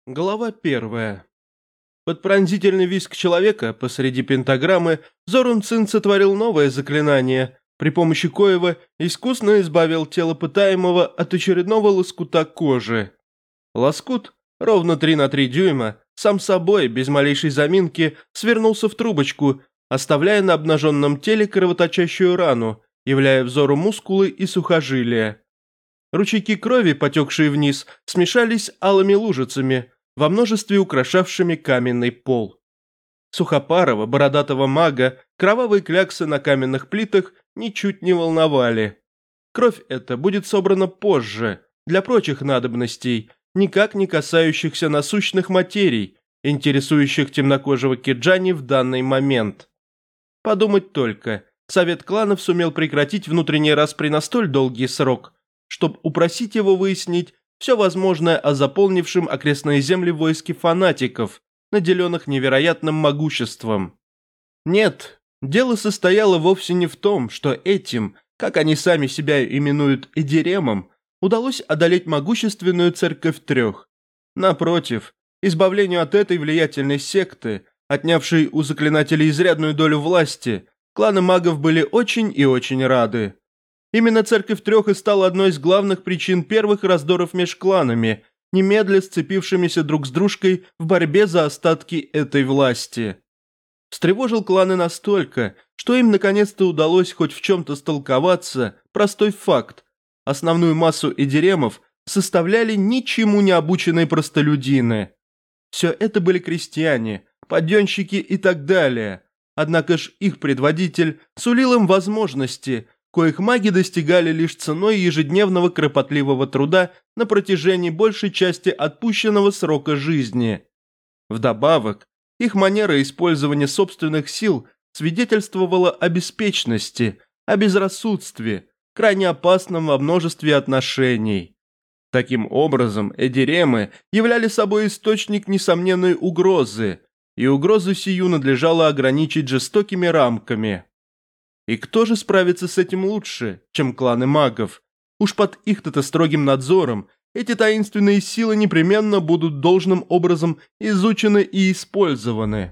Глава 1. Под пронзительный визг человека посреди пентаграммы Зорун Цин сотворил новое заклинание, при помощи коего искусно избавил тело пытаемого от очередного лоскута кожи. Лоскут, ровно 3 на 3 дюйма, сам собой, без малейшей заминки, свернулся в трубочку, оставляя на обнаженном теле кровоточащую рану, являя взору мускулы и сухожилия. Ручейки крови, потекшие вниз, смешались алыми лужицами, во множестве украшавшими каменный пол. Сухопарого, бородатого мага, кровавые кляксы на каменных плитах ничуть не волновали. Кровь эта будет собрана позже, для прочих надобностей, никак не касающихся насущных материй, интересующих темнокожего Киджани в данный момент. Подумать только, совет кланов сумел прекратить внутренний распри на столь долгий срок, чтобы упросить его выяснить все возможное о заполнившем окрестные земли войске фанатиков, наделенных невероятным могуществом. Нет, дело состояло вовсе не в том, что этим, как они сами себя именуют Эдиремом, удалось одолеть могущественную церковь трех. Напротив, избавлению от этой влиятельной секты, отнявшей у заклинателей изрядную долю власти, кланы магов были очень и очень рады. Именно церковь трех и стала одной из главных причин первых раздоров меж кланами, немедля сцепившимися друг с дружкой в борьбе за остатки этой власти. Встревожил кланы настолько, что им наконец-то удалось хоть в чем-то столковаться простой факт. Основную массу эдиремов составляли ничему не обученные простолюдины. Все это были крестьяне, подъемщики и так далее. Однако ж их предводитель сулил им возможности, коих маги достигали лишь ценой ежедневного кропотливого труда на протяжении большей части отпущенного срока жизни. Вдобавок, их манера использования собственных сил свидетельствовала о беспечности, о безрассудстве, крайне опасном во множестве отношений. Таким образом, эдиремы являли собой источник несомненной угрозы, и угрозу сию надлежало ограничить жестокими рамками. И кто же справится с этим лучше, чем кланы магов? Уж под их-то строгим надзором эти таинственные силы непременно будут должным образом изучены и использованы.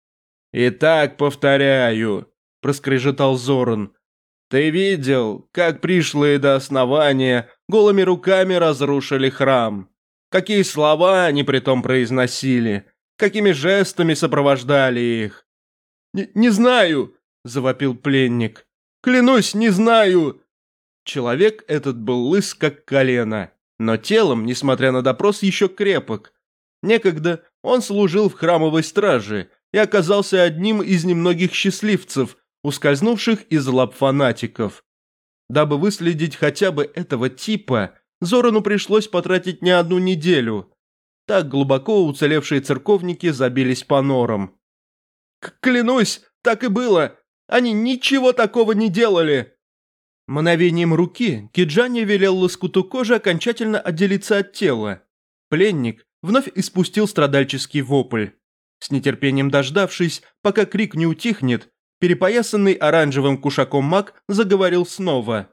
«Итак, повторяю», – проскрежетал Зорун, – «ты видел, как пришлые до основания голыми руками разрушили храм? Какие слова они притом произносили? Какими жестами сопровождали их?» «Не знаю», – завопил пленник. «Клянусь, не знаю!» Человек этот был лыс как колено, но телом, несмотря на допрос, еще крепок. Некогда он служил в храмовой страже и оказался одним из немногих счастливцев, ускользнувших из лап фанатиков. Дабы выследить хотя бы этого типа, Зорану пришлось потратить не одну неделю. Так глубоко уцелевшие церковники забились по норам. «Клянусь, так и было! Они ничего такого не делали!» Мгновением руки Киджани велел лоскуту кожи окончательно отделиться от тела. Пленник вновь испустил страдальческий вопль. С нетерпением дождавшись, пока крик не утихнет, перепоясанный оранжевым кушаком маг заговорил снова.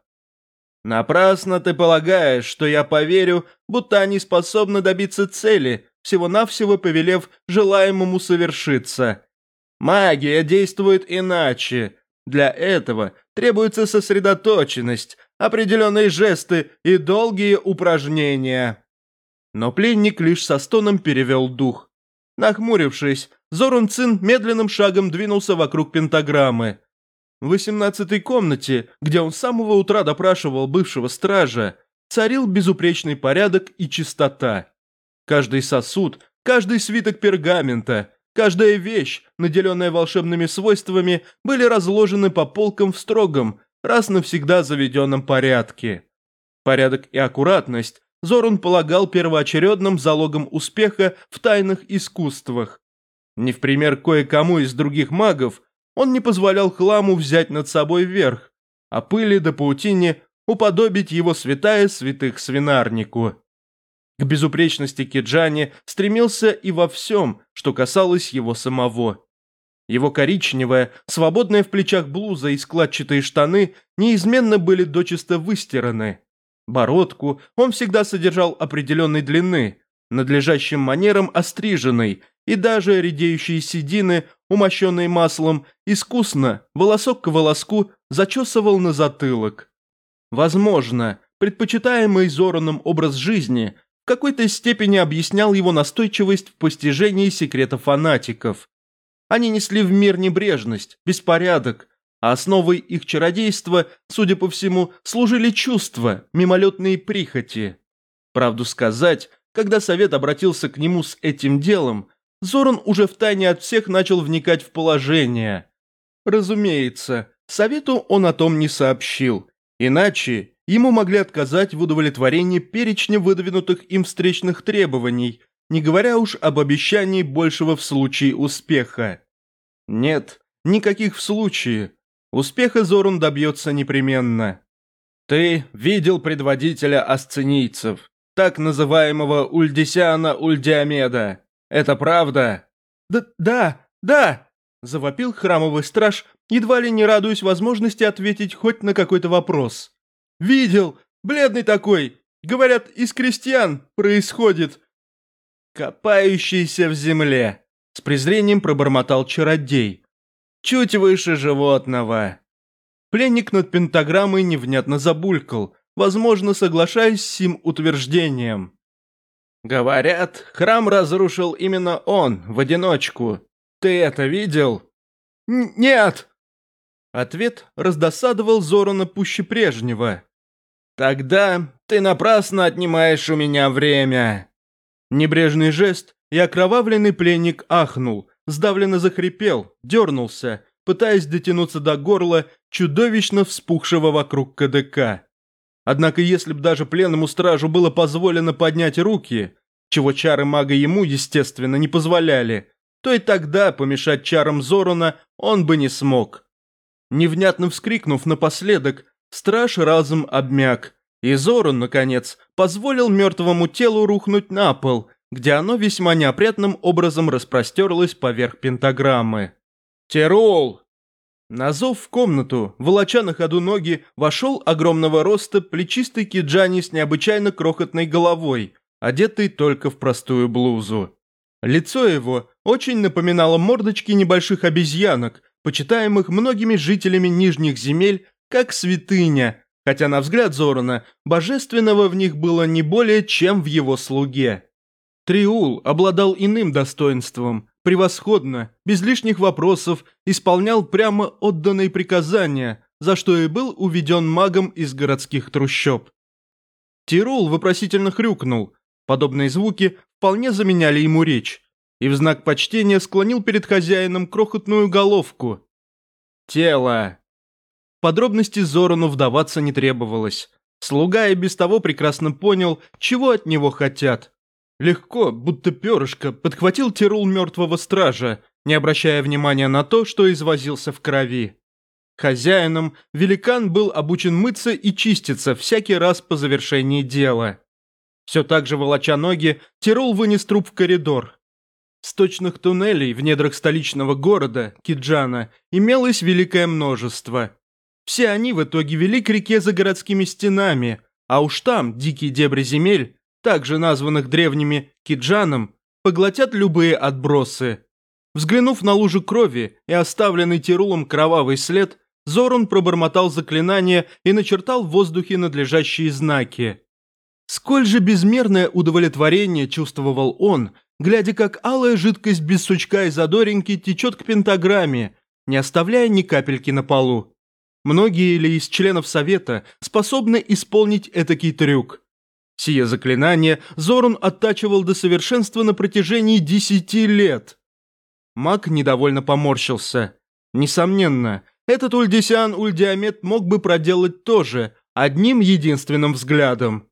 «Напрасно ты полагаешь, что я поверю, будто они способны добиться цели, всего-навсего повелев желаемому совершиться. Магия действует иначе. Для этого требуется сосредоточенность, определенные жесты и долгие упражнения». Но пленник лишь со стоном перевел дух. Нахмурившись, Зорун Цин медленным шагом двинулся вокруг пентаграммы. В 18-й комнате, где он с самого утра допрашивал бывшего стража, царил безупречный порядок и чистота. Каждый сосуд, каждый свиток пергамента, каждая вещь, наделенная волшебными свойствами, были разложены по полкам в строгом, раз навсегда заведенном порядке. Порядок и аккуратность Зорун полагал первоочередным залогом успеха в тайных искусствах. Не в пример кое-кому из других магов, он не позволял хламу взять над собой верх, а пыли до паутине уподобить его святая святых свинарнику. К безупречности Киджани стремился и во всем, что касалось его самого. Его коричневая, свободная в плечах блуза и складчатые штаны неизменно были дочисто выстираны. Бородку он всегда содержал определенной длины, надлежащим манером остриженный, и даже редеющие седины, умощенные маслом, искусно, волосок к волоску, зачесывал на затылок. Возможно, предпочитаемый Зораном образ жизни в какой-то степени объяснял его настойчивость в постижении секрета фанатиков. Они несли в мир небрежность, беспорядок, а основой их чародейства, судя по всему, служили чувства, мимолетные прихоти. Правду сказать, когда совет обратился к нему с этим делом, Зоран уже втайне от всех начал вникать в положение. Разумеется, совету он о том не сообщил, иначе ему могли отказать в удовлетворении перечня выдвинутых им встречных требований, не говоря уж об обещании большего в случае успеха. Нет, никаких в случае. Успеха Зорун добьется непременно. Ты видел предводителя асценийцев, так называемого Ульдисяна Ульдиомеда. Это правда? Да, завопил храмовый страж, едва ли не радуясь возможности ответить хоть на какой-то вопрос. Видел, бледный такой, говорят, из крестьян происходит. Копающийся в земле, с презрением пробормотал чародей. Чуть выше животного. Пленник над пентаграммой невнятно забулькал, возможно, соглашаясь с сим утверждением. Говорят, храм разрушил именно он, в одиночку. Ты это видел? Нет! Ответ раздосадовал Зорана пуще прежнего. Тогда ты напрасно отнимаешь у меня время. Небрежный жест, и окровавленный пленник ахнул, сдавленно захрипел, дернулся, пытаясь дотянуться до горла чудовищно вспухшего вокруг КДК. Однако если б даже пленному стражу было позволено поднять руки, чего чары мага ему, естественно, не позволяли, то и тогда помешать чарам Зорана он бы не смог. Невнятно вскрикнув напоследок, страж разом обмяк, и Зоран, наконец, позволил мертвому телу рухнуть на пол, где оно весьма неопрятным образом распростерлось поверх пентаграммы. «Тирул!» На зов в комнату, волоча на ходу ноги, вошел огромного роста плечистый киджани с необычайно крохотной головой, одетый только в простую блузу. Лицо его очень напоминало мордочки небольших обезьянок, почитаемых многими жителями нижних земель как святыня, хотя на взгляд Зорана божественного в них было не более, чем в его слуге. Триул обладал иным достоинством, превосходно, без лишних вопросов, исполнял прямо отданные приказания, за что и был уведен магом из городских трущоб. Тирул вопросительно хрюкнул, подобные звуки вполне заменяли ему речь, и в знак почтения склонил перед хозяином крохотную головку. Тело. В подробности Зорану вдаваться не требовалось. Слуга и без того прекрасно понял, чего от него хотят. Легко, будто перышко, подхватил Тирул мертвого стража, не обращая внимания на то, что извозился в крови. Хозяином великан был обучен мыться и чиститься всякий раз по завершении дела. Все так же волоча ноги, Тирул вынес труп в коридор. Сточных туннелей в недрах столичного города, Киджана, имелось великое множество. Все они в итоге вели к реке за городскими стенами, а уж там дикие дебри земель, также названных древними Киджаном, поглотят любые отбросы. Взглянув на лужу крови и оставленный Тирулом кровавый след, Зоран пробормотал заклинание и начертал в воздухе надлежащие знаки. Сколь же безмерное удовлетворение чувствовал он, глядя, как алая жидкость без сучка и задоринки течет к пентаграмме, не оставляя ни капельки на полу. Многие ли из членов совета способны исполнить этакий трюк? Сие заклинание Зоран оттачивал до совершенства на протяжении 10 лет. Маг недовольно поморщился. Несомненно, этот Ульдисян Ульдиомед мог бы проделать то же, одним единственным взглядом.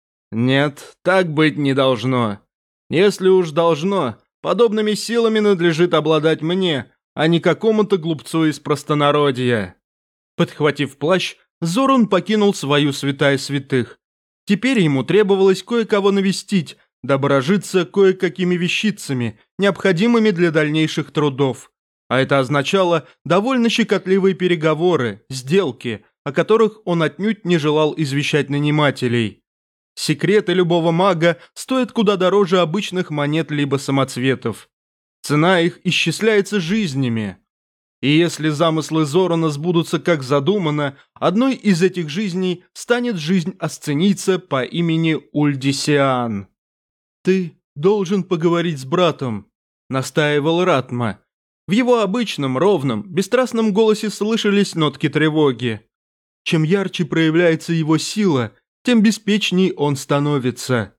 Нет, так быть не должно. Если уж должно, подобными силами надлежит обладать мне, а не какому-то глупцу из простонародья. Подхватив плащ, Зоран покинул свою святая святых. Теперь ему требовалось кое-кого навестить, дабы разжиться кое-какими вещицами, необходимыми для дальнейших трудов. А это означало довольно щекотливые переговоры, сделки, о которых он отнюдь не желал извещать нанимателей. Секреты любого мага стоят куда дороже обычных монет либо самоцветов. Цена их исчисляется жизнями. И если замыслы Зорона сбудутся как задумано, одной из этих жизней станет жизнь асценийца по имени Ульдисиан. «Ты должен поговорить с братом», – настаивал Ратма. В его обычном, ровном, бесстрастном голосе слышались нотки тревоги. Чем ярче проявляется его сила, тем беспечней он становится.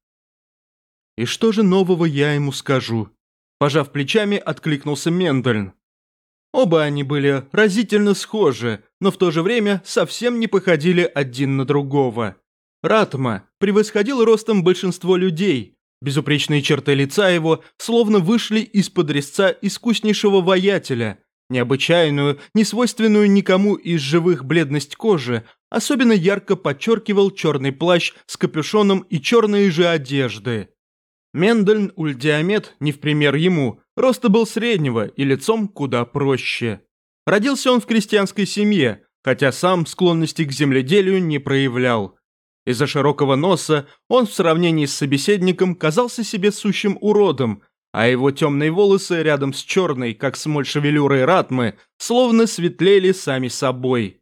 «И что же нового я ему скажу?» Пожав плечами, откликнулся Мендельн. Оба они были разительно схожи, но в то же время совсем не походили один на другого. Ратма превосходил ростом большинство людей. Безупречные черты лица его словно вышли из-под резца искуснейшего воятеля. Необычайную, несвойственную никому из живых бледность кожи особенно ярко подчеркивал черный плащ с капюшоном и черные же одежды. Мендельн Ульдиамет, не в пример ему, роста был среднего и лицом куда проще. Родился он в крестьянской семье, хотя сам склонности к земледелию не проявлял. Из-за широкого носа он в сравнении с собеседником казался себе сущим уродом, а его темные волосы рядом с черной, как смоль шевелюрой Ратмы, словно светлели сами собой.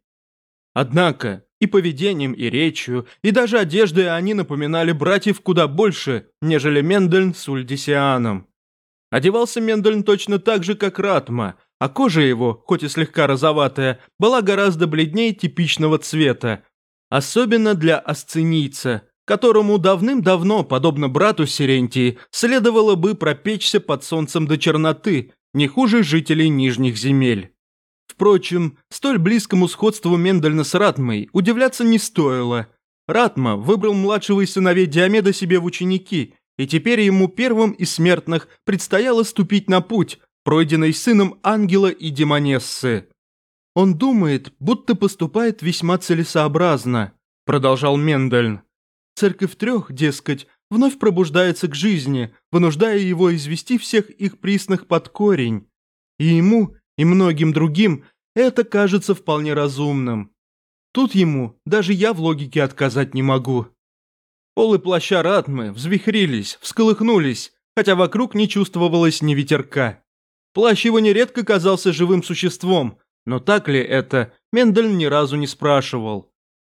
Однако и поведением, и речью, и даже одеждой они напоминали братьев куда больше, нежели Мендельн с Ульдисианом. Одевался Мендельн точно так же, как Ратма, а кожа его, хоть и слегка розоватая, была гораздо бледнее типичного цвета, особенно для асценийца, которому давным-давно, подобно брату Сирентии, следовало бы пропечься под солнцем до черноты, не хуже жителей Нижних земель. Впрочем, столь близкому сходству Мендельна с Ратмой удивляться не стоило. Ратма выбрал младшего из сыновей Диомеда себе в ученики, и теперь ему первым из смертных предстояло ступить на путь, пройденный сыном ангела и демонессы. «Он думает, будто поступает весьма целесообразно», – продолжал Мендельн. «Церковь трех, дескать, вновь пробуждается к жизни, вынуждая его извести всех их присных под корень. И ему, и многим другим это кажется вполне разумным. Тут ему даже я в логике отказать не могу». Полы плаща Ратмы взвихрились, всколыхнулись, хотя вокруг не чувствовалось ни ветерка. Плащ его нередко казался живым существом, но так ли это, Мендельн ни разу не спрашивал.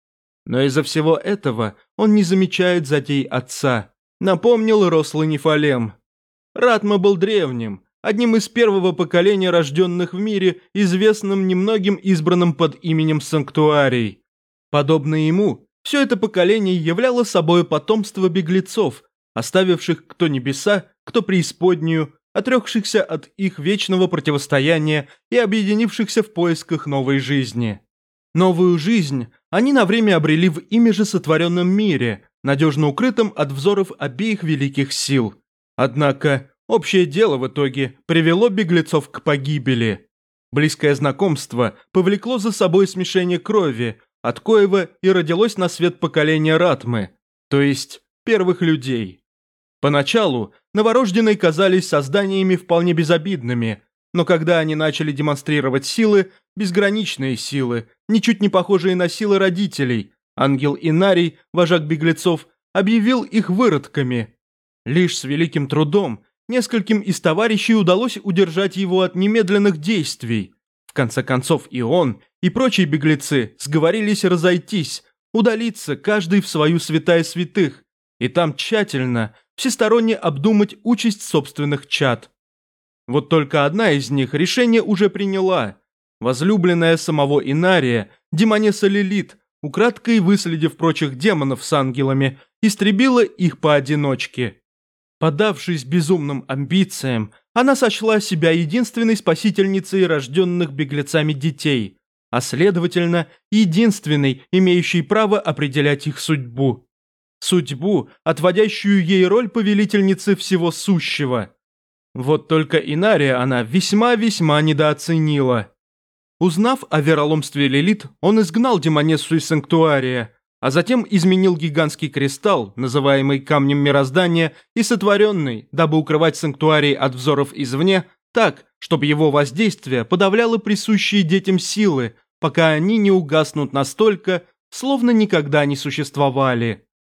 Но из-за всего этого он не замечает затей отца, напомнил рослый Нефалем. Ратма был древним, одним из первого поколения рожденных в мире, известным немногим избранным под именем Санктуарий. Подобно ему, все это поколение являло собой потомство беглецов, оставивших кто небеса, кто преисподнюю, отрекшихся от их вечного противостояния и объединившихся в поисках новой жизни. Новую жизнь они на время обрели в ими же сотворенном мире, надежно укрытом от взоров обеих великих сил. Однако общее дело в итоге привело беглецов к погибели. Близкое знакомство повлекло за собой смешение крови, от коего и родилось на свет поколение Ратмы, то есть первых людей. Поначалу новорожденные казались созданиями вполне безобидными, но когда они начали демонстрировать силы, безграничные силы, ничуть не похожие на силы родителей, ангел Инарий, вожак беглецов, объявил их выродками. Лишь с великим трудом нескольким из товарищей удалось удержать его от немедленных действий. В конце концов и он, и прочие беглецы сговорились разойтись, удалиться каждый в свою святая святых, и там тщательно, всесторонне обдумать участь собственных чад. Вот только одна из них решение уже приняла. Возлюбленная самого Инария, демонесса Лилит, украдкой выследив прочих демонов с ангелами, истребила их поодиночке. Поддавшись безумным амбициям, она сочла себя единственной спасительницей рожденных беглецами детей, а следовательно, единственной, имеющей право определять их судьбу. Судьбу, отводящую ей роль повелительницы всего сущего. Вот только Инария она весьма-весьма недооценила. Узнав о вероломстве Лилит, он изгнал демонессу из Санктуария, а затем изменил гигантский кристалл, называемый Камнем Мироздания, и сотворенный, дабы укрывать Санктуарий от взоров извне, так, чтобы его воздействие подавляло присущие детям силы, пока они не угаснут настолько, словно никогда не существовали.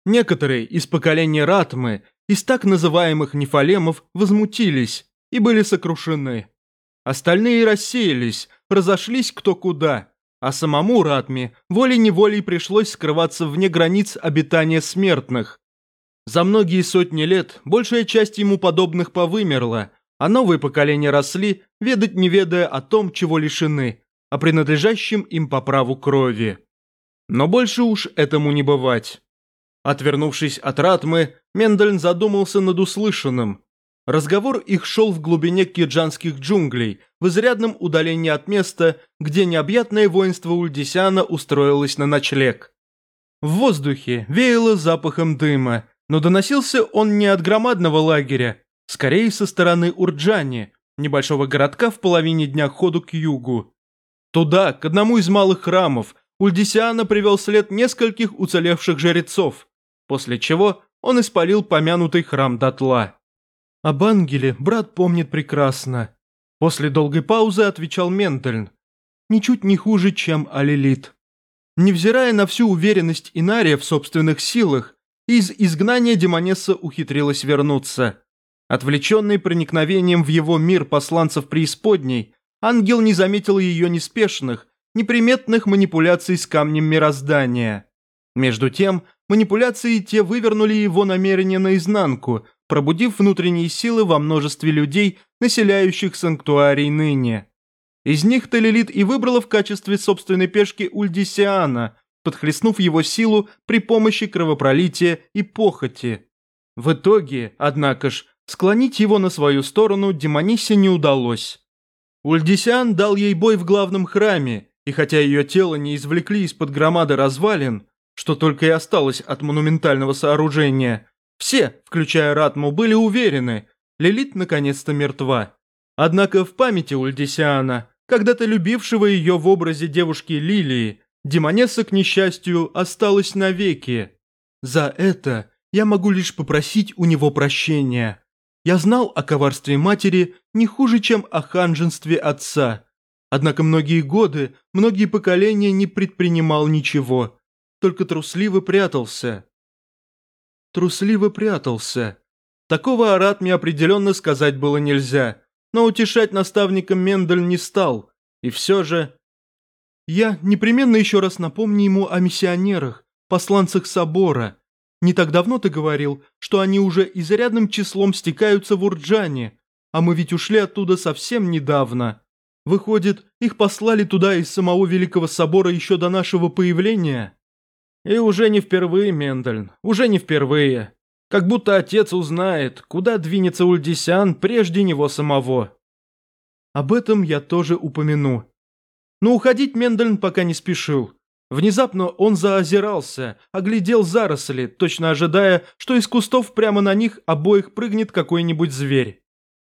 Некоторые из поколения Ратмы, из так называемых нефалемов, возмутились и были сокрушены. Остальные рассеялись, разошлись кто куда, а самому Ратме волей-неволей пришлось скрываться вне границ обитания смертных. За многие сотни лет большая часть ему подобных повымерла, а новые поколения росли, ведать не ведая о том, чего лишены, о принадлежащем им по праву крови. Но больше уж этому не бывать. Отвернувшись от Ратмы, Мендельн задумался над услышанным. Разговор их шел в глубине кирджанских джунглей, в изрядном удалении от места, где необъятное воинство Ульдисяна устроилось на ночлег. В воздухе веяло запахом дыма, но доносился он не от громадного лагеря, скорее со стороны Урджани, небольшого городка в половине дня ходу к югу. Туда, к одному из малых храмов, Ульдисяна привел след нескольких уцелевших жрецов, после чего он испалил помянутый храм дотла. «Об ангеле брат помнит прекрасно», – после долгой паузы отвечал Мендельн. «Ничуть не хуже, чем о Лилит. Невзирая на всю уверенность Инария в собственных силах, из изгнания Демонесса ухитрилась вернуться. Отвлеченный проникновением в его мир посланцев преисподней, ангел не заметил ее неспешных, неприметных манипуляций с камнем мироздания. Между тем, манипуляции те вывернули его намерение наизнанку, пробудив внутренние силы во множестве людей, населяющих санктуарий ныне. Из них-то Лилит и выбрала в качестве собственной пешки Ульдисиана, подхлестнув его силу при помощи кровопролития и похоти. В итоге, однако ж, склонить его на свою сторону Демонессе не удалось. Ульдисиан дал ей бой в главном храме, и хотя ее тело не извлекли из-под громады развалин, что только и осталось от монументального сооружения, все, включая Ратму, были уверены, Лилит наконец-то мертва. Однако в памяти Ульдисиана, когда-то любившего ее в образе девушки Лилии, Демонесса, к несчастью, осталась навеки. За это я могу лишь попросить у него прощения. Я знал о коварстве матери не хуже, чем о ханжестве отца. Однако многие годы, многие поколения не предпринимал ничего, только трусливо прятался. Трусливо прятался. Такого о Ратме определенно сказать было нельзя, но утешать наставника Мендельн не стал, и все же... Я непременно еще раз напомню ему о миссионерах, посланцах собора. Не так давно ты говорил, что они уже изрядным числом стекаются в Урджане, а мы ведь ушли оттуда совсем недавно. Выходит, их послали туда из самого Великого Собора еще до нашего появления? И уже не впервые, Мендельн, уже не впервые. Как будто отец узнает, куда двинется Ульдисян прежде него самого. Об этом я тоже упомяну. Но уходить Мендельн пока не спешил. Внезапно он заозирался, оглядел заросли, точно ожидая, что из кустов прямо на них обоих прыгнет какой-нибудь зверь.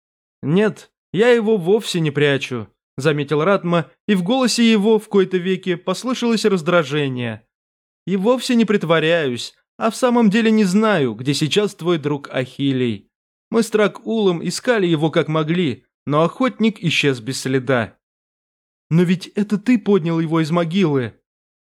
«Нет, я его вовсе не прячу», – заметил Ратма, и в голосе его в кои-то веки послышалось раздражение. «И вовсе не притворяюсь, а в самом деле не знаю, где сейчас твой друг Ахилей. Мы с Трак-Улом искали его как могли, но охотник исчез без следа». «Но ведь это ты поднял его из могилы».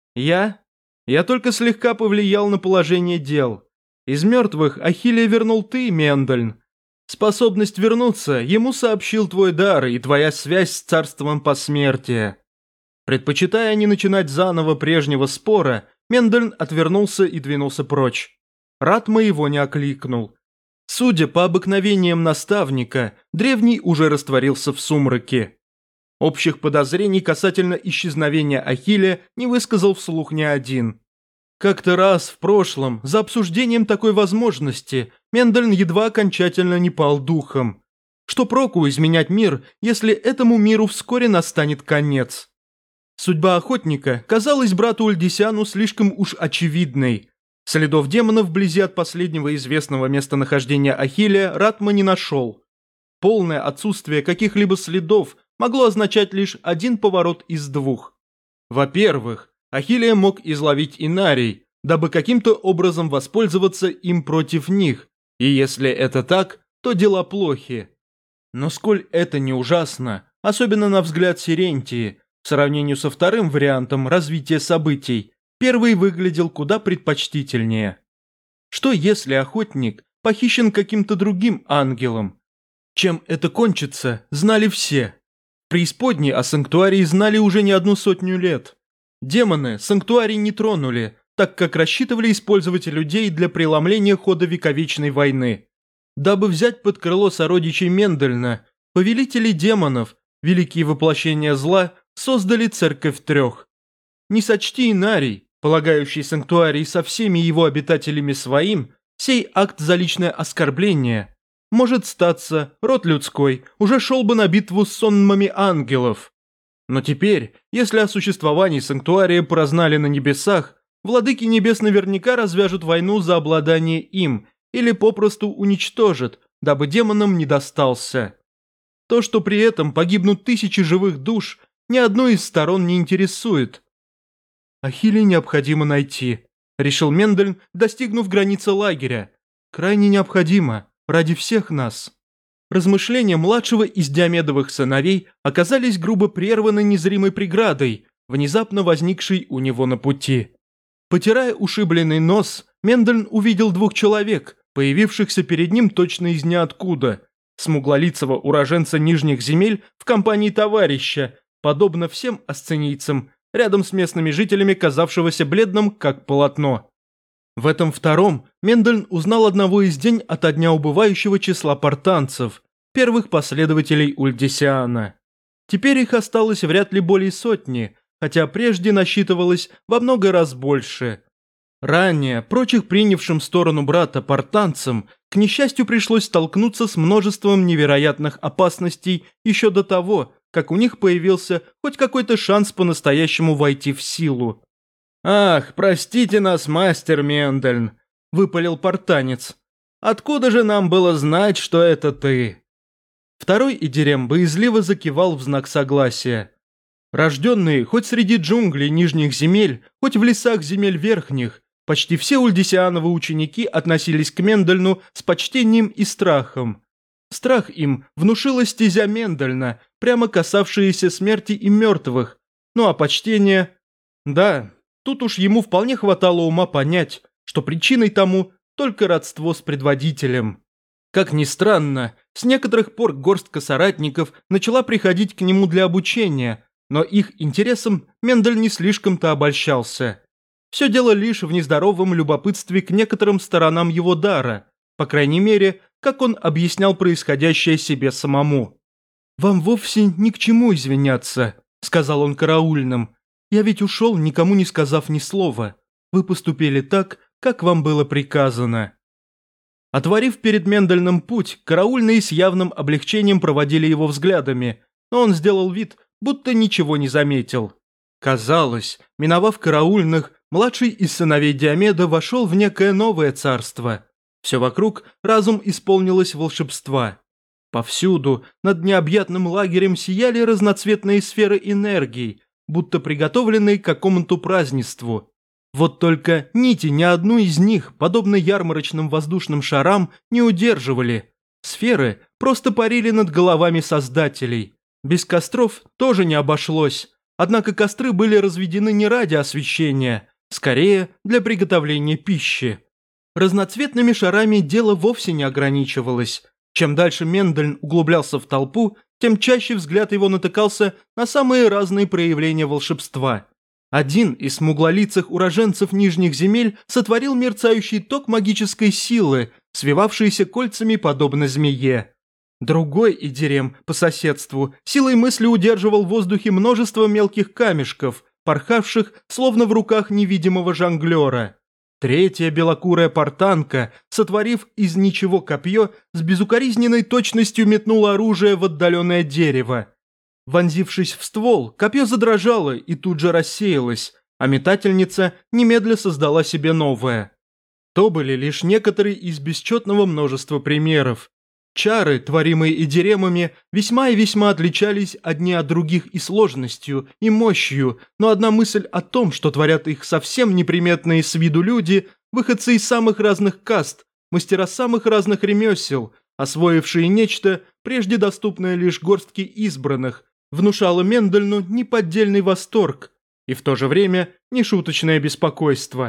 «Я? Я только слегка повлиял на положение дел. Из мертвых Ахиллея вернул ты, Мендельн. Способность вернуться ему сообщил твой дар и твоя связь с царством посмертия». Предпочитая не начинать заново прежнего спора, Мендельн отвернулся и двинулся прочь. Ратма его не окликнул. Судя по обыкновениям наставника, древний уже растворился в сумраке. Общих подозрений касательно исчезновения Ахилля не высказал вслух ни один. Как-то раз в прошлом, за обсуждением такой возможности, Мендельн едва окончательно не пал духом. Что проку изменять мир, если этому миру вскоре настанет конец? Судьба охотника казалась брату Ульдисяну слишком уж очевидной. Следов демонов вблизи от последнего известного местонахождения Ахилля Ратма не нашел. Полное отсутствие каких-либо следов могло означать лишь один поворот из двух. Во-первых, Ахиллея мог изловить Инарий, дабы каким-то образом воспользоваться им против них, и если это так, то дела плохи. Но сколь это не ужасно, особенно на взгляд Сирентии, в сравнении со вторым вариантом развития событий, первый выглядел куда предпочтительнее. Что если охотник похищен каким-то другим ангелом? Чем это кончится, знали все. Преисподней о санктуарии знали уже не 100 лет. Демоны санктуарий не тронули, так как рассчитывали использовать людей для преломления хода вековечной войны. Дабы взять под крыло сородичей Мендельна, повелители демонов, великие воплощения зла, создали церковь трех. Не сочти Инарий, полагающий санктуарий со всеми его обитателями своим, сей акт за личное оскорбление. Может статься, род людской уже шел бы на битву с сонмами ангелов. Но теперь, если о существовании санктуария прознали на небесах, владыки небес наверняка развяжут войну за обладание им или попросту уничтожат, дабы демонам не достался. То, что при этом погибнут тысячи живых душ, ни одной из сторон не интересует. «Ахилле необходимо найти», – решил Мендельн, достигнув границы лагеря. «Крайне необходимо, ради всех нас». Размышления младшего из Диомедовых сыновей оказались грубо прерваны незримой преградой, внезапно возникшей у него на пути. Потирая ушибленный нос, Мендельн увидел двух человек, появившихся перед ним точно из ниоткуда. Смуглолицего уроженца Нижних земель в компании товарища, подобно всем асценийцам, рядом с местными жителями, казавшегося бледным, как полотно. В этом втором Мендельн узнал одного из день ото дня убывающего числа партанцев, первых последователей Ульдисиана. Теперь их осталось вряд ли более сотни, хотя прежде насчитывалось во много раз больше. Ранее прочих принявшим сторону брата партанцам, к несчастью, пришлось столкнуться с множеством невероятных опасностей еще до того, как у них появился хоть какой-то шанс по-настоящему войти в силу. «Ах, простите нас, мастер Мендельн», – выпалил партанец. «Откуда же нам было знать, что это ты?» Второй идирем боязливо закивал в знак согласия. Рожденные хоть среди джунглей нижних земель, хоть в лесах земель верхних, почти все ульдисиановы ученики относились к Мендельну с почтением и страхом. Страх им внушила стезя Мендельна, прямо касавшаяся смерти и мертвых, ну а почтение… Да, тут уж ему вполне хватало ума понять, что причиной тому только родство с предводителем. Как ни странно, с некоторых пор горстка соратников начала приходить к нему для обучения, но их интересом Мендель не слишком-то обольщался. Все дело лишь в нездоровом любопытстве к некоторым сторонам его дара, по крайней мере, как он объяснял происходящее себе самому. «Вам вовсе ни к чему извиняться», – сказал он караульным. «Я ведь ушел, никому не сказав ни слова. Вы поступили так, как вам было приказано». Отворив перед Мендельным путь, караульные с явным облегчением проводили его взглядами, но он сделал вид, будто ничего не заметил. Казалось, миновав караульных, младший из сыновей Диомеда вошел в некое новое царство. Все вокруг разум исполнилось волшебства. Повсюду над необъятным лагерем сияли разноцветные сферы энергии, будто приготовленные к какому-то празднеству. Вот только нити ни одну из них, подобно ярмарочным воздушным шарам, не удерживали. Сферы просто парили над головами создателей. Без костров тоже не обошлось, однако костры были разведены не ради освещения, скорее для приготовления пищи. Разноцветными шарами дело вовсе не ограничивалось. Чем дальше Мендельн углублялся в толпу, тем чаще взгляд его натыкался на самые разные проявления волшебства. Один из смуглолицых уроженцев Нижних земель сотворил мерцающий ток магической силы, свивавшийся кольцами подобно змее. Другой идирем по соседству силой мысли удерживал в воздухе множество мелких камешков, порхавших словно в руках невидимого жонглера. Третья белокурая портанка, сотворив из ничего копье, с безукоризненной точностью метнула оружие в отдаленное дерево. Вонзившись в ствол, копье задрожало и тут же рассеялось, а метательница немедля создала себе новое. То были лишь некоторые из бесчетного множества примеров. Чары, творимые идиремами, весьма и весьма отличались одни от других и сложностью, и мощью, но одна мысль о том, что творят их совсем неприметные с виду люди, выходцы из самых разных каст, мастера самых разных ремесел, освоившие нечто, прежде доступное лишь горстке избранных, внушала Мендельну неподдельный восторг и в то же время нешуточное беспокойство.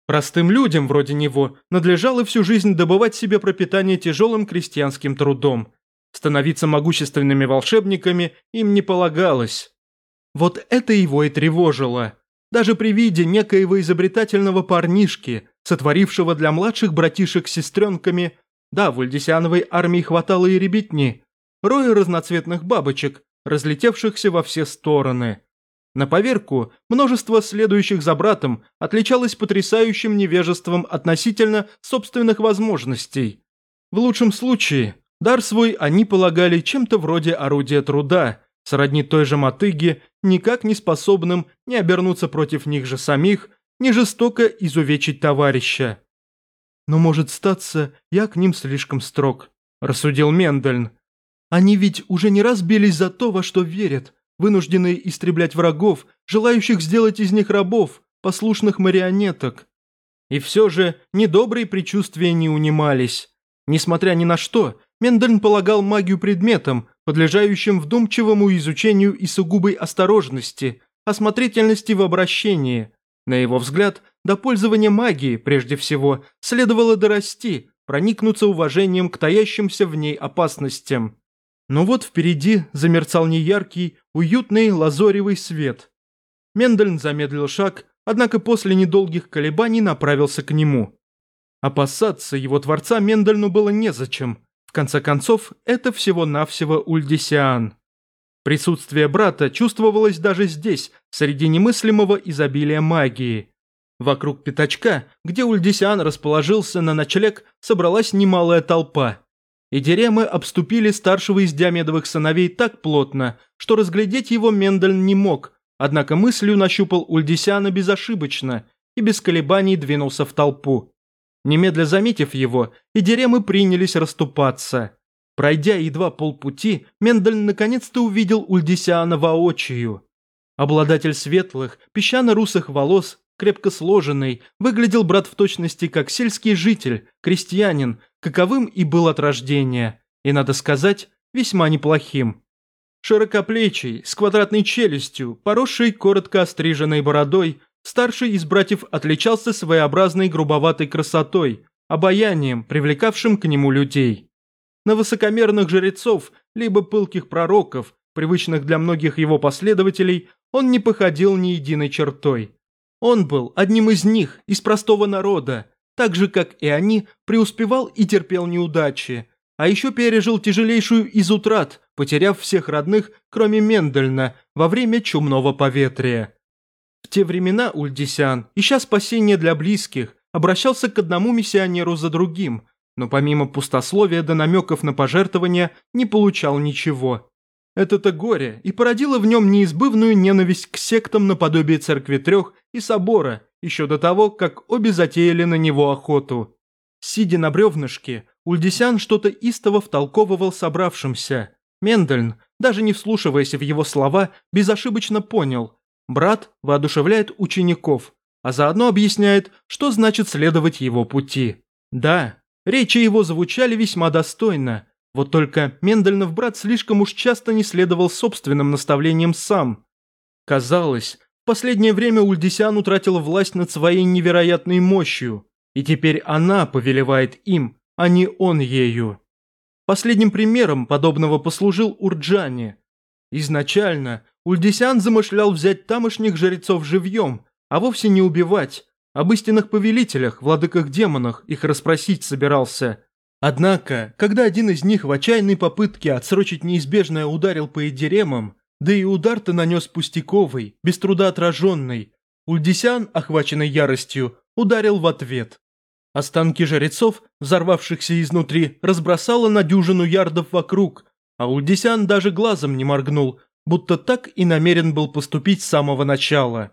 Простым людям вроде него надлежало всю жизнь добывать себе пропитание тяжелым крестьянским трудом. Становиться могущественными волшебниками им не полагалось. Вот это его и тревожило. Даже при виде некоего изобретательного парнишки, сотворившего для младших братишек с сестренками, да, в Ульдисяновой армии хватало и ребятни, роя разноцветных бабочек, разлетевшихся во все стороны. На поверку, множество следующих за братом отличалось потрясающим невежеством относительно собственных возможностей. В лучшем случае, дар свой они полагали чем-то вроде орудия труда, сродни той же мотыге, никак не способным ни обернуться против них же самих, ни жестоко изувечить товарища. «Но, может статься, я к ним слишком строг», – рассудил Мендельн. «Они ведь уже не раз бились за то, во что верят, вынужденные истреблять врагов, желающих сделать из них рабов, послушных марионеток». И все же недобрые предчувствия не унимались. Несмотря ни на что, Мендельн полагал магию предметом, подлежащим вдумчивому изучению и сугубой осторожности, осмотрительности в обращении. На его взгляд, до пользования магией, прежде всего, следовало дорасти, проникнуться уважением к таящимся в ней опасностям. Но вот впереди замерцал неяркий, уютный лазоревый свет. Мендельн замедлил шаг, однако после недолгих колебаний направился к нему. Опасаться его творца Мендельну было незачем. В конце концов, это всего-навсего Ульдисиан. Присутствие брата чувствовалось даже здесь, среди немыслимого изобилия магии. Вокруг пятачка, где Ульдисиан расположился на ночлег, собралась немалая толпа. И деремы обступили старшего из Диомедовых сыновей так плотно, что разглядеть его Мендельн не мог, однако мыслью нащупал Ульдисиана безошибочно и без колебаний двинулся в толпу. Немедля заметив его, и деремы принялись расступаться. Пройдя едва полпути, Мендельн наконец-то увидел Ульдисиана воочию. Обладатель светлых, песчано-русых волос, крепко сложенный, выглядел брат в точности как сельский житель, крестьянин, каковым и был от рождения, и, надо сказать, весьма неплохим. Широкоплечий, с квадратной челюстью, поросший коротко остриженной бородой, старший из братьев отличался своеобразной грубоватой красотой, обаянием, привлекавшим к нему людей. На высокомерных жрецов, либо пылких пророков, привычных для многих его последователей, он не походил ни единой чертой. Он был одним из них, из простого народа, так же, как и они, преуспевал и терпел неудачи, а еще пережил тяжелейшую из утрат, потеряв всех родных, кроме Мендельна, во время чумного поветрия. В те времена Ульдисиан, ища спасения для близких, обращался к одному миссионеру за другим, но помимо пустословия до намеков на пожертвования не получал ничего. Это-то горе и породило в нем неизбывную ненависть к сектам наподобие Церкви Трех и Собора, еще до того, как обе затеяли на него охоту. Сидя на бревнышке, Ульдисиан что-то истово втолковывал собравшимся. Мендельн, даже не вслушиваясь в его слова, безошибочно понял – брат воодушевляет учеников, а заодно объясняет, что значит следовать его пути. Да, речи его звучали весьма достойно, вот только Мендельнов брат слишком уж часто не следовал собственным наставлениям сам. Казалось, в последнее время Ульдисиан утратил власть над своей невероятной мощью, и теперь она повелевает им, а не он ею. Последним примером подобного послужил Урджани. Изначально Ульдисиан замышлял взять тамошних жрецов живьем, а вовсе не убивать. Об истинных повелителях, владыках-демонах их расспросить собирался. Однако, когда один из них в отчаянной попытке отсрочить неизбежное ударил по Эдиремам, да и удар-то нанес пустяковый, без труда отраженный, Ульдисиан, охваченный яростью, ударил в ответ. Останки жрецов, взорвавшихся изнутри, разбросало на дюжину ярдов вокруг, а Ульдисиан даже глазом не моргнул, будто так и намерен был поступить с самого начала.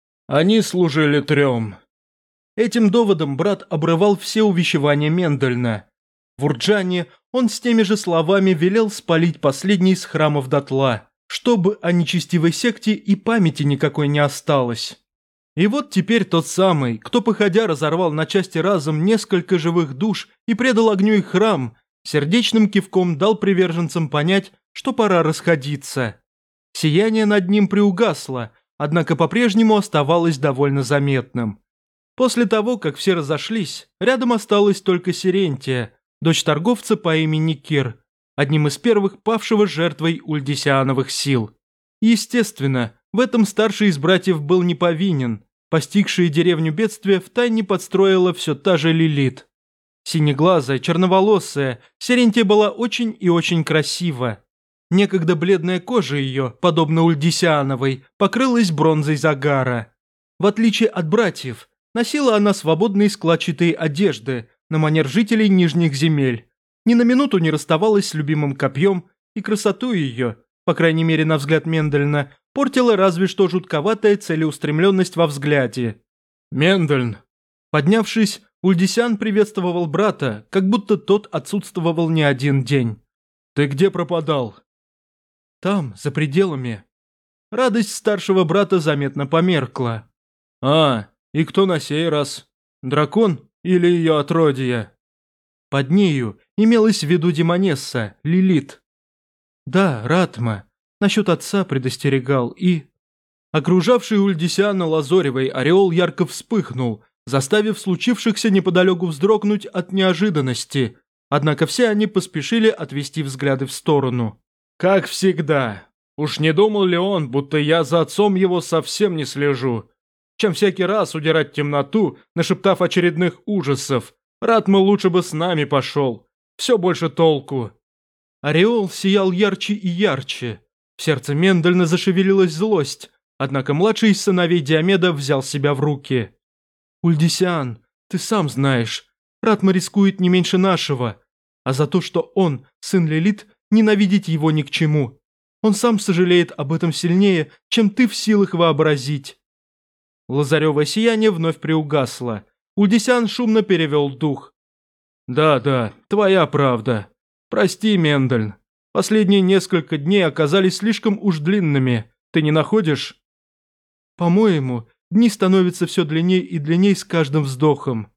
Они служили трем. Этим доводом брат обрывал все увещевания Мендельна. В Урджане он с теми же словами велел спалить последний из храмов дотла, чтобы о нечестивой секте и памяти никакой не осталось. И вот теперь тот самый, кто походя разорвал на части разом несколько живых душ и предал огню их храм, сердечным кивком дал приверженцам понять, что пора расходиться. Сияние над ним приугасло, однако по-прежнему оставалось довольно заметным. После того, как все разошлись, рядом осталась только Сирентия, дочь торговца по имени Кир, одним из первых павшего жертвой ульдисиановых сил. Естественно, в этом старший из братьев был не повинен. Постигшие деревню бедствия втайне подстроила все та же Лилит. Синеглазая, черноволосая, Сирентия была очень и очень красива. Некогда бледная кожа ее, подобно ульдисиановой, покрылась бронзой загара. В отличие от братьев, носила она свободные складчатые одежды, на манер жителей Нижних земель. Ни на минуту не расставалась с любимым копьем, и красоту ее, по крайней мере на взгляд Мендельна, портила разве что жутковатая целеустремленность во взгляде. «Мендельн!» Поднявшись, Ульдисиан приветствовал брата, как будто тот отсутствовал не один день. «Ты где пропадал?» «Там, за пределами». Радость старшего брата заметно померкла. «А, и кто на сей раз? Дракон или ее отродье?» Под нею имелась в виду демонесса, Лилит. «Да, Ратма. Насчет отца предостерегал и...» Окружавший Ульдисиана лазоревый ореол ярко вспыхнул, заставив случившихся неподалеку вздрогнуть от неожиданности, однако все они поспешили отвести взгляды в сторону. «Как всегда. Уж не думал ли он, будто я за отцом его совсем не слежу? Чем всякий раз удирать в темноту, нашептав очередных ужасов. Ратма лучше бы с нами пошел. Все больше толку». Ореол сиял ярче и ярче. В сердце Мендельна зашевелилась злость, однако младший из сыновей Диомеда взял себя в руки. «Ульдисиан, ты сам знаешь, Ратма рискует не меньше нашего, а за то, что он, сын Лилит, ненавидеть его ни к чему. Он сам сожалеет об этом сильнее, чем ты в силах вообразить». Лазаревое сияние вновь приугасло. Ульдисиан шумно перевел дух. «Да, твоя правда. Прости, Мендельн. Последние несколько дней оказались слишком уж длинными. Ты не находишь?» «По-моему, дни становятся все длинней и длинней с каждым вздохом».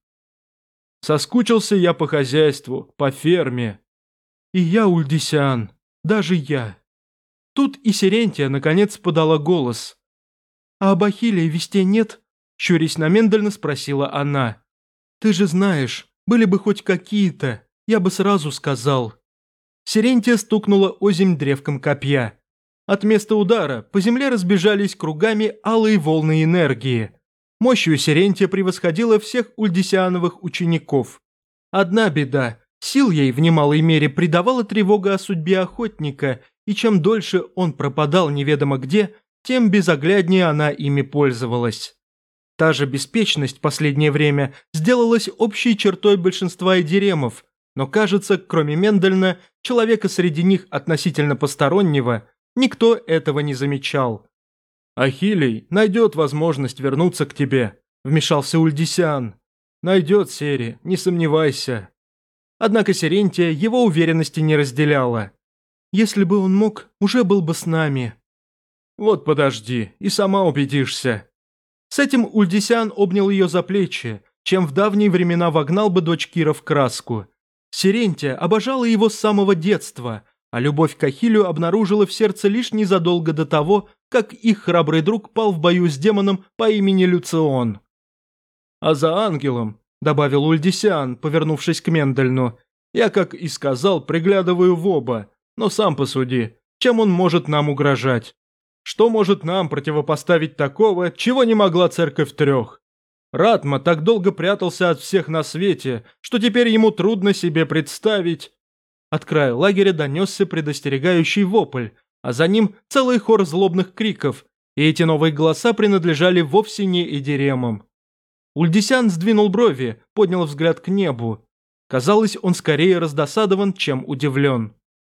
«Соскучился я по хозяйству, по ферме». «И я, Ульдисиан, даже я». Тут и Сирентия наконец подала голос. «А об Ахилле вестей нет?» – щурясь на Мендельна спросила она. «Ты же знаешь, были бы хоть какие-то, я бы сразу сказал». Сирентия стукнула озимь древком копья. От места удара по земле разбежались кругами алые волны энергии. Мощью Сирентия превосходила всех ульдисиановых учеников. Одна беда – сил ей в немалой мере придавала тревога о судьбе охотника, и чем дольше он пропадал неведомо где, тем безогляднее она ими пользовалась. Та же беспечность в последнее время сделалась общей чертой большинства эдиремов, но, кажется, кроме Мендельна, человека среди них относительно постороннего, никто этого не замечал. «Ахиллей найдет возможность вернуться к тебе», – вмешался Ульдисиан. «Найдет, Сери, не сомневайся». Однако Сирентия его уверенности не разделяла. «Если бы он мог, уже был бы с нами». «Вот подожди, и сама убедишься». С этим Ульдисиан обнял ее за плечи, чем в давние времена вогнал бы дочь Кира в краску. Сирентия обожала его с самого детства, а любовь к Ахиллю обнаружила в сердце лишь незадолго до того, как их храбрый друг пал в бою с демоном по имени Люцион. «А за ангелом», – добавил Ульдисиан, повернувшись к Мендельну, – «я, как и сказал, приглядываю в оба, но сам посуди, чем он может нам угрожать? Что может нам противопоставить такого, чего не могла Церковь Трех? Ратма так долго прятался от всех на свете, что теперь ему трудно себе представить». От края лагеря донесся предостерегающий вопль, а за ним целый хор злобных криков, и эти новые голоса принадлежали вовсе не эдиремам. Ульдисиан сдвинул брови, поднял взгляд к небу. Казалось, он скорее раздосадован, чем удивлен.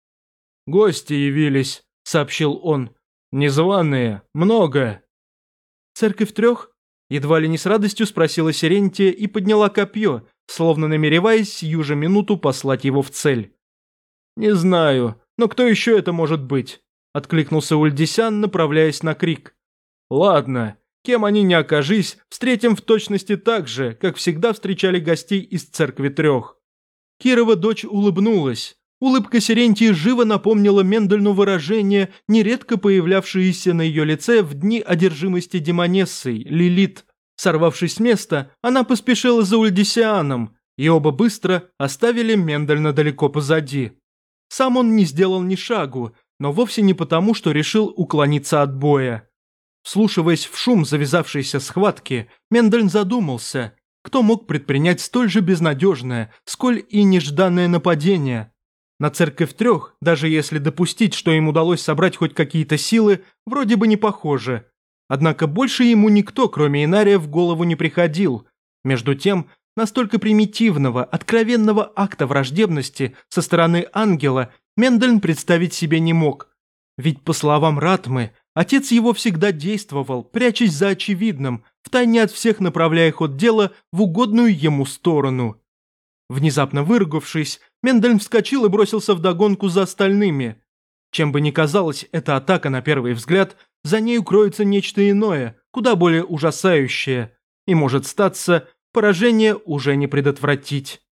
«Гости явились», — сообщил он. «Незваные, много». «Церковь Трех?» — едва ли не с радостью спросила Сирентия и подняла копье, словно намереваясь сию же минуту послать его в цель. «Не знаю, но кто еще это может быть?» — откликнулся Ульдисиан, направляясь на крик. «Ладно, кем они ни окажись, встретим в точности так же, как всегда встречали гостей из Церкви Трех». Кирова дочь улыбнулась. Улыбка Сирентии живо напомнила Мендельну выражение, нередко появлявшееся на ее лице в дни одержимости демонессой, Лилит. Сорвавшись с места, она поспешила за Ульдисианом, и оба быстро оставили Мендельна далеко позади. Сам он не сделал ни шагу, но вовсе не потому, что решил уклониться от боя. Вслушиваясь в шум завязавшейся схватки, Мендельн задумался, кто мог предпринять столь же безнадежное, сколь и нежданное нападение. На церковь трех, даже если допустить, что им удалось собрать хоть какие-то силы, вроде бы не похоже. Однако больше ему никто, кроме Инария, в голову не приходил. Между тем, настолько примитивного, откровенного акта враждебности со стороны ангела Мендельн представить себе не мог. Ведь, по словам Ратмы, отец его всегда действовал, прячась за очевидным, втайне от всех направляя ход дела в угодную ему сторону. Внезапно выругавшись, Мендельн вскочил и бросился вдогонку за остальными. Чем бы ни казалась эта атака на первый взгляд, за ней укроется нечто иное, куда более ужасающее, и может статься, поражение уже не предотвратить.